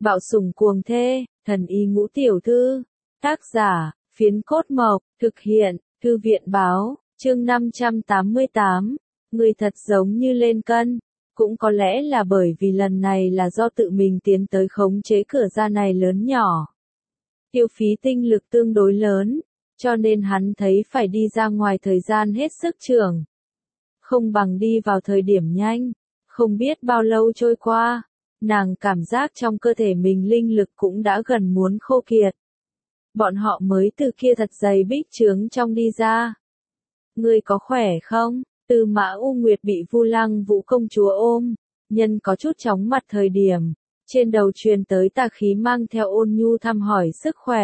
Bạo sủng cuồng thê, thần y ngũ tiểu thư. Tác giả, Phiến Cốt Mộc, thực hiện, Thư viện báo, chương 588. Người thật giống như lên cân. Cũng có lẽ là bởi vì lần này là do tự mình tiến tới khống chế cửa ra này lớn nhỏ. Tiêu phí tinh lực tương đối lớn, cho nên hắn thấy phải đi ra ngoài thời gian hết sức trường. Không bằng đi vào thời điểm nhanh, không biết bao lâu trôi qua, nàng cảm giác trong cơ thể mình linh lực cũng đã gần muốn khô kiệt. Bọn họ mới từ kia thật dày bích trướng trong đi ra. Ngươi có khỏe không? Tư Mã U Nguyệt bị Vu Lăng Vũ công chúa ôm, nhân có chút chóng mặt thời điểm, trên đầu truyền tới tà khí mang theo ôn nhu thăm hỏi sức khỏe.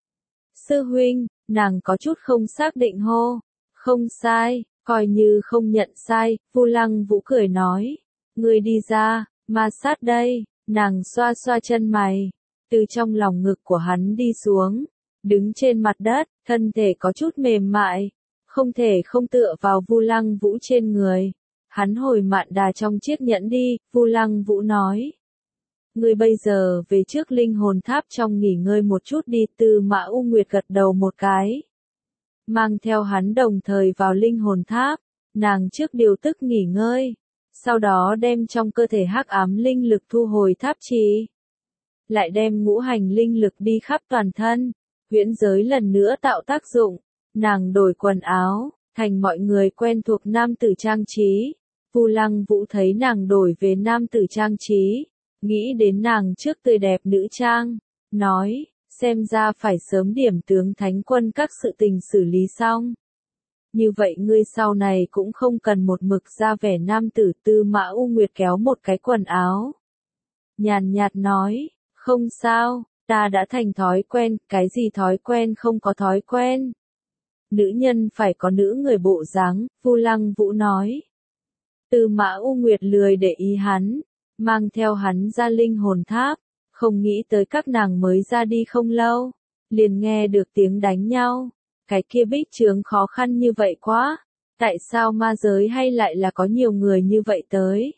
Sư huynh, nàng có chút không xác định hô. Không sai, coi như không nhận sai, Vu Lăng Vũ cười nói. Ngươi đi ra, ma sát đây, nàng xoa xoa chân mày, từ trong lòng ngực của hắn đi xuống, đứng trên mặt đất, thân thể có chút mềm mại, không thể không tựa vào Vu Lăng Vũ trên người. Hắn hồi mạn đà trong chiếc nhẫn đi, Vu Lăng Vũ nói. Ngươi bây giờ về trước linh hồn tháp trong nghỉ ngơi một chút đi. Tư Mã U Nguyệt gật đầu một cái, mang theo hắn đồng thời vào linh hồn tháp. Nàng trước điều tức nghỉ ngơi, sau đó đem trong cơ thể hắc ám linh lực thu hồi tháp trì, lại đem ngũ hành linh lực đi khắp toàn thân, huyễn giới lần nữa tạo tác dụng. Nàng đổi quần áo, thành mọi người quen thuộc nam tử trang trí. Vu Lăng Vũ thấy nàng đổi về nam tử trang trí, nghĩ đến nàng trước tươi đẹp nữ trang, nói, xem ra phải sớm điểm tướng thánh quân các sự tình xử lý xong. Như vậy ngươi sau này cũng không cần một mực ra vẻ nam tử. Tư Mã U Nguyệt kéo một cái quần áo, nhàn nhạt nói, không sao, ta đã thành thói quen. Cái gì thói quen? Không có thói quen. Nữ nhân phải có nữ người bộ dáng, Vu Lăng Vũ nói. Tư Mã U Nguyệt lười để ý hắn, mang theo hắn ra linh hồn tháp, không nghĩ tới các nàng mới ra đi không lâu, liền nghe được tiếng đánh nhau. Cái kia bích trướng khó khăn như vậy quá, tại sao ma giới hay lại là có nhiều người như vậy tới?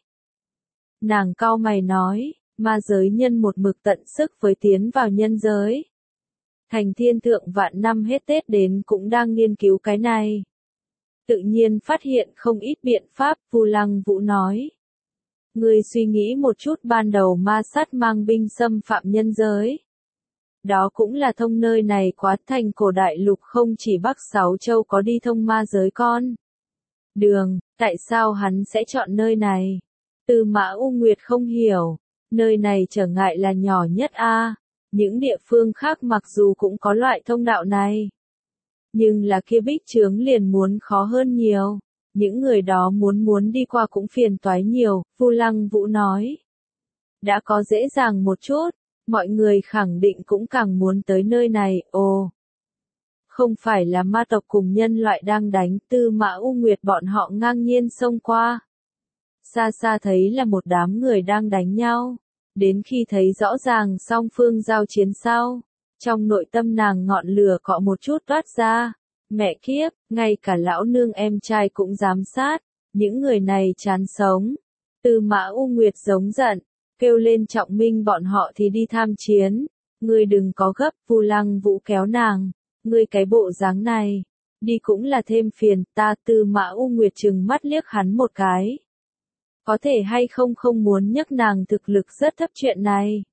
Nàng cau mày nói, ma giới nhân một mực tận sức với tiến vào nhân giới. Thành Thiên Thượng vạn năm hết Tết đến cũng đang nghiên cứu cái này. Tự nhiên phát hiện không ít biện pháp. Vu Lăng Vũ nói. Ngươi suy nghĩ một chút, ban đầu ma sát mang binh xâm phạm nhân giới. Đó cũng là thông nơi này quá. Thành cổ đại lục không chỉ Bắc Sáu Châu có đi thông ma giới con đường, tại sao hắn sẽ chọn nơi này? Tư Mã U Nguyệt không hiểu, nơi này trở ngại là nhỏ nhất a. Những địa phương khác mặc dù cũng có loại thông đạo này, nhưng là kia bích trướng liền muốn khó hơn nhiều. Những người đó muốn đi qua cũng phiền toái nhiều. Vu Lăng Vũ nói. Đã có dễ dàng một chút, mọi người khẳng định cũng càng muốn tới nơi này. Ồ, không phải là ma tộc cùng nhân loại đang đánh. Tư Mã U Nguyệt bọn họ ngang nhiên xông qua, xa xa thấy là một đám người đang đánh nhau. Đến khi thấy rõ ràng song phương giao chiến sau, trong nội tâm nàng ngọn lửa cọ một chút toát ra. Mẹ kiếp, ngay cả lão nương em trai cũng dám sát, những người này chán sống. Tư Mã U Nguyệt giống giận, kêu lên Trọng Minh bọn họ thì đi tham chiến. Ngươi đừng có gấp. Vu Lăng Vũ kéo nàng, ngươi cái bộ dáng này, đi cũng là thêm phiền ta. Tư Mã U Nguyệt trừng mắt liếc hắn một cái. Có thể hay không không muốn nhắc nàng thực lực rất thấp chuyện này.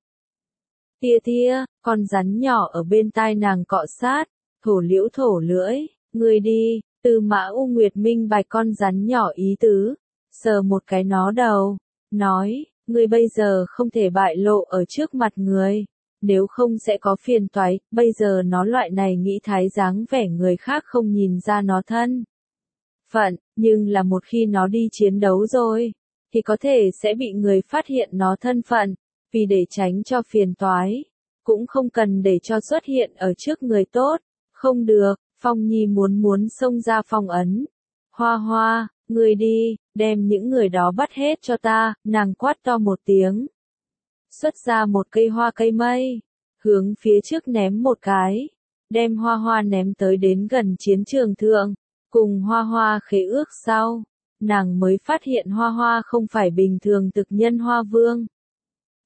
Tia tia, con rắn nhỏ ở bên tai nàng cọ sát, thổ liễu thổ lưỡi, ngươi đi. Tư Mã U Nguyệt minh bạch con rắn nhỏ ý tứ, sờ một cái nó đầu, nói, ngươi bây giờ không thể bại lộ ở trước mặt người, nếu không sẽ có phiền toái. Bây giờ nó loại này nghĩ thái dáng vẻ người khác không nhìn ra nó thân phận, nhưng là một khi nó đi chiến đấu rồi, thì có thể sẽ bị người phát hiện nó thân phận. Vì để tránh cho phiền toái, cũng không cần để cho xuất hiện ở trước người tốt. Không được, Phong Nhi muốn xông ra phong ấn. Hoa Hoa, người đi, đem những người đó bắt hết cho ta. Nàng quát to một tiếng, xuất ra một cây hoa cây mây, hướng phía trước ném một cái, đem Hoa Hoa ném tới đến gần chiến trường thượng. Cùng Hoa Hoa khế ước sau, nàng mới phát hiện Hoa Hoa không phải bình thường thực nhân Hoa Vương.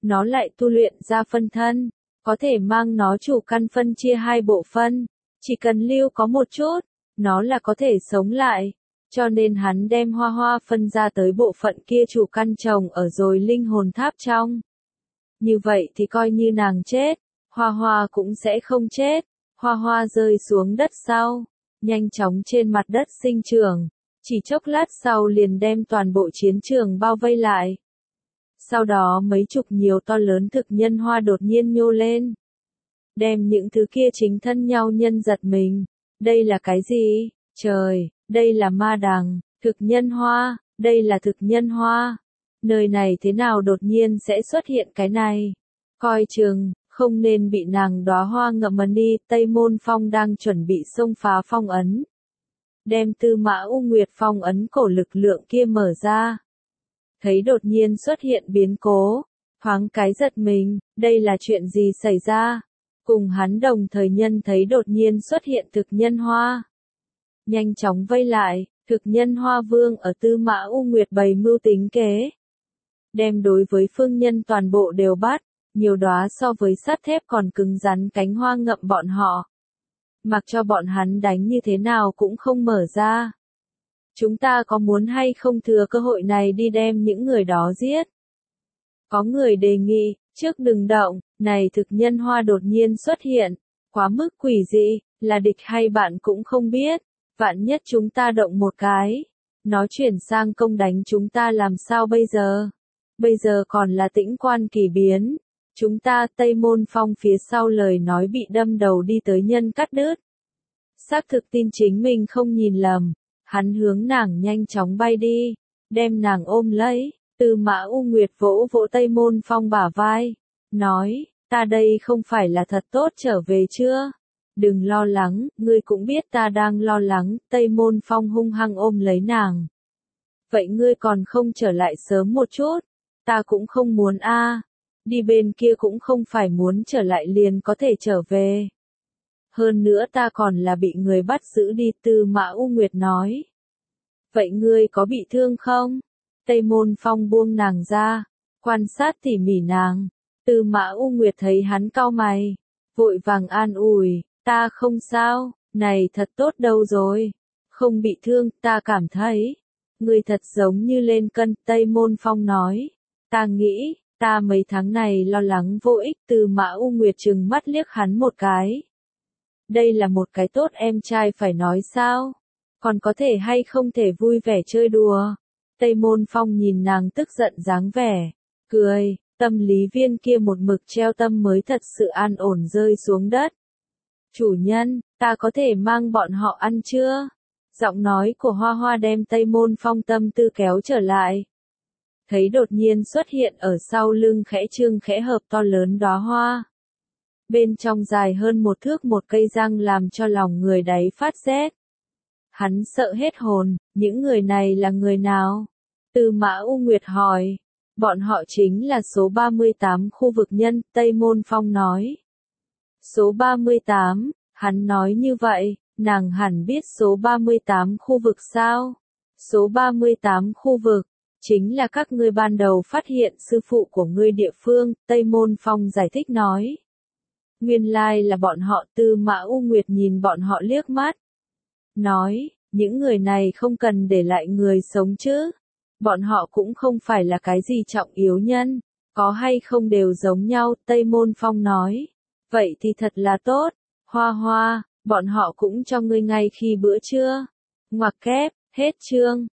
nó lại tu luyện ra phân thân, có thể mang nó chủ căn phân chia hai bộ phân, chỉ cần lưu có một chút, nó là có thể sống lại. Cho nên hắn đem Hoa Hoa phân ra tới bộ phận kia chủ căn trồng ở rồi linh hồn tháp trong. Như vậy thì coi như nàng chết, Hoa Hoa cũng sẽ không chết. Hoa Hoa rơi xuống đất sau, nhanh chóng trên mặt đất sinh trưởng, chỉ chốc lát sau liền đem toàn bộ chiến trường bao vây lại. Sau đó mấy chục nhiều to lớn thực nhân hoa đột nhiên nhô lên, đem những thứ kia chính thân nhau nhân giật mình. Đây là cái gì? Trời, đây là ma đằng, thực nhân hoa, đây là thực nhân hoa. Nơi này thế nào đột nhiên sẽ xuất hiện cái này? Coi chừng, không nên bị nàng đóa hoa ngậm ấn đi. Tây Môn Phong đang chuẩn bị xông phá phong ấn, đem Tư Mã U Nguyệt phong ấn cổ lực lượng kia mở ra. Thấy đột nhiên xuất hiện biến cố, thoáng cái giật mình, đây là chuyện gì xảy ra? Cùng hắn đồng thời nhân thấy đột nhiên xuất hiện thực nhân hoa, nhanh chóng vây lại. Thực nhân hoa vương ở Tư Mã U Nguyệt bày mưu tính kế, đem đối với phương nhân toàn bộ đều bắt, nhiều đóa so với sắt thép còn cứng rắn cánh hoa ngậm bọn họ. Mặc cho bọn hắn đánh như thế nào cũng không mở ra. Chúng ta có muốn hay không thừa cơ hội này đi đem những người đó giết? Có người đề nghị, trước đừng động, này thực nhân hoa đột nhiên xuất hiện, quá mức quỷ dị, là địch hay bạn cũng không biết. Vạn nhất chúng ta động một cái, nó chuyển sang công đánh chúng ta làm sao bây giờ? Bây giờ còn là tĩnh quan kỳ biến. Chúng ta Tây Môn Phong phía sau lời nói bị đâm đầu đi tới nhân cắt đứt. Xác thực tin chính mình không nhìn lầm, hắn hướng nàng nhanh chóng bay đi, đem nàng ôm lấy. Tư Mã U Nguyệt vỗ vỗ Tây Môn Phong bả vai, nói, ta đây không phải là thật tốt trở về chưa? Đừng lo lắng, ngươi cũng biết ta đang lo lắng. Tây Môn Phong hung hăng ôm lấy nàng. Vậy ngươi còn không trở lại sớm một chút? Ta cũng không muốn a. Đi bên kia cũng không phải muốn trở lại liền có thể trở về. Hơn nữa ta còn là bị người bắt giữ đi. Tư Mã U Nguyệt nói. Vậy ngươi có bị thương không? Tây Môn Phong buông nàng ra, quan sát tỉ mỉ nàng. Tư Mã U Nguyệt thấy hắn cau mày, vội vàng an ủi, ta không sao, này thật tốt đâu rồi. Không bị thương, ta cảm thấy. Ngươi thật giống như lên cân. Tây Môn Phong nói. Ta nghĩ, ta mấy tháng này lo lắng vô ích. Tư Mã U Nguyệt trừng mắt liếc hắn một cái. Đây là một cái tốt em trai phải nói sao? Còn có thể hay không thể vui vẻ chơi đùa? Tây Môn Phong nhìn nàng tức giận dáng vẻ, cười, tâm lý viên kia một mực treo tâm mới thật sự an ổn rơi xuống đất. Chủ nhân, ta có thể mang bọn họ ăn chưa? Giọng nói của Hoa Hoa đem Tây Môn Phong tâm tư kéo trở lại. Thấy đột nhiên xuất hiện ở sau lưng khẽ trương khẽ hợp to lớn đóa hoa. Bên trong dài hơn một thước một cây răng làm cho lòng người đáy phát rét. Hắn sợ hết hồn, những người này là người nào? Tư Mã U Nguyệt hỏi. Bọn họ chính là số 38 khu vực nhân. Tây Môn Phong nói. Số 38, hắn nói như vậy, nàng hẳn biết số 38 khu vực sao? Số 38 khu vực, chính là các ngươi ban đầu phát hiện sư phụ của ngươi địa phương. Tây Môn Phong giải thích nói. Nguyên lai là bọn họ. Tư Mã U Nguyệt nhìn bọn họ liếc mắt. Nói, những người này không cần để lại người sống chứ. Bọn họ cũng không phải là cái gì trọng yếu nhân, có hay không đều giống nhau. Tây Môn Phong nói. Vậy thì thật là tốt. Hoa Hoa, bọn họ cũng cho ngươi ngay khi bữa trưa. Ngoặc kép, hết chương.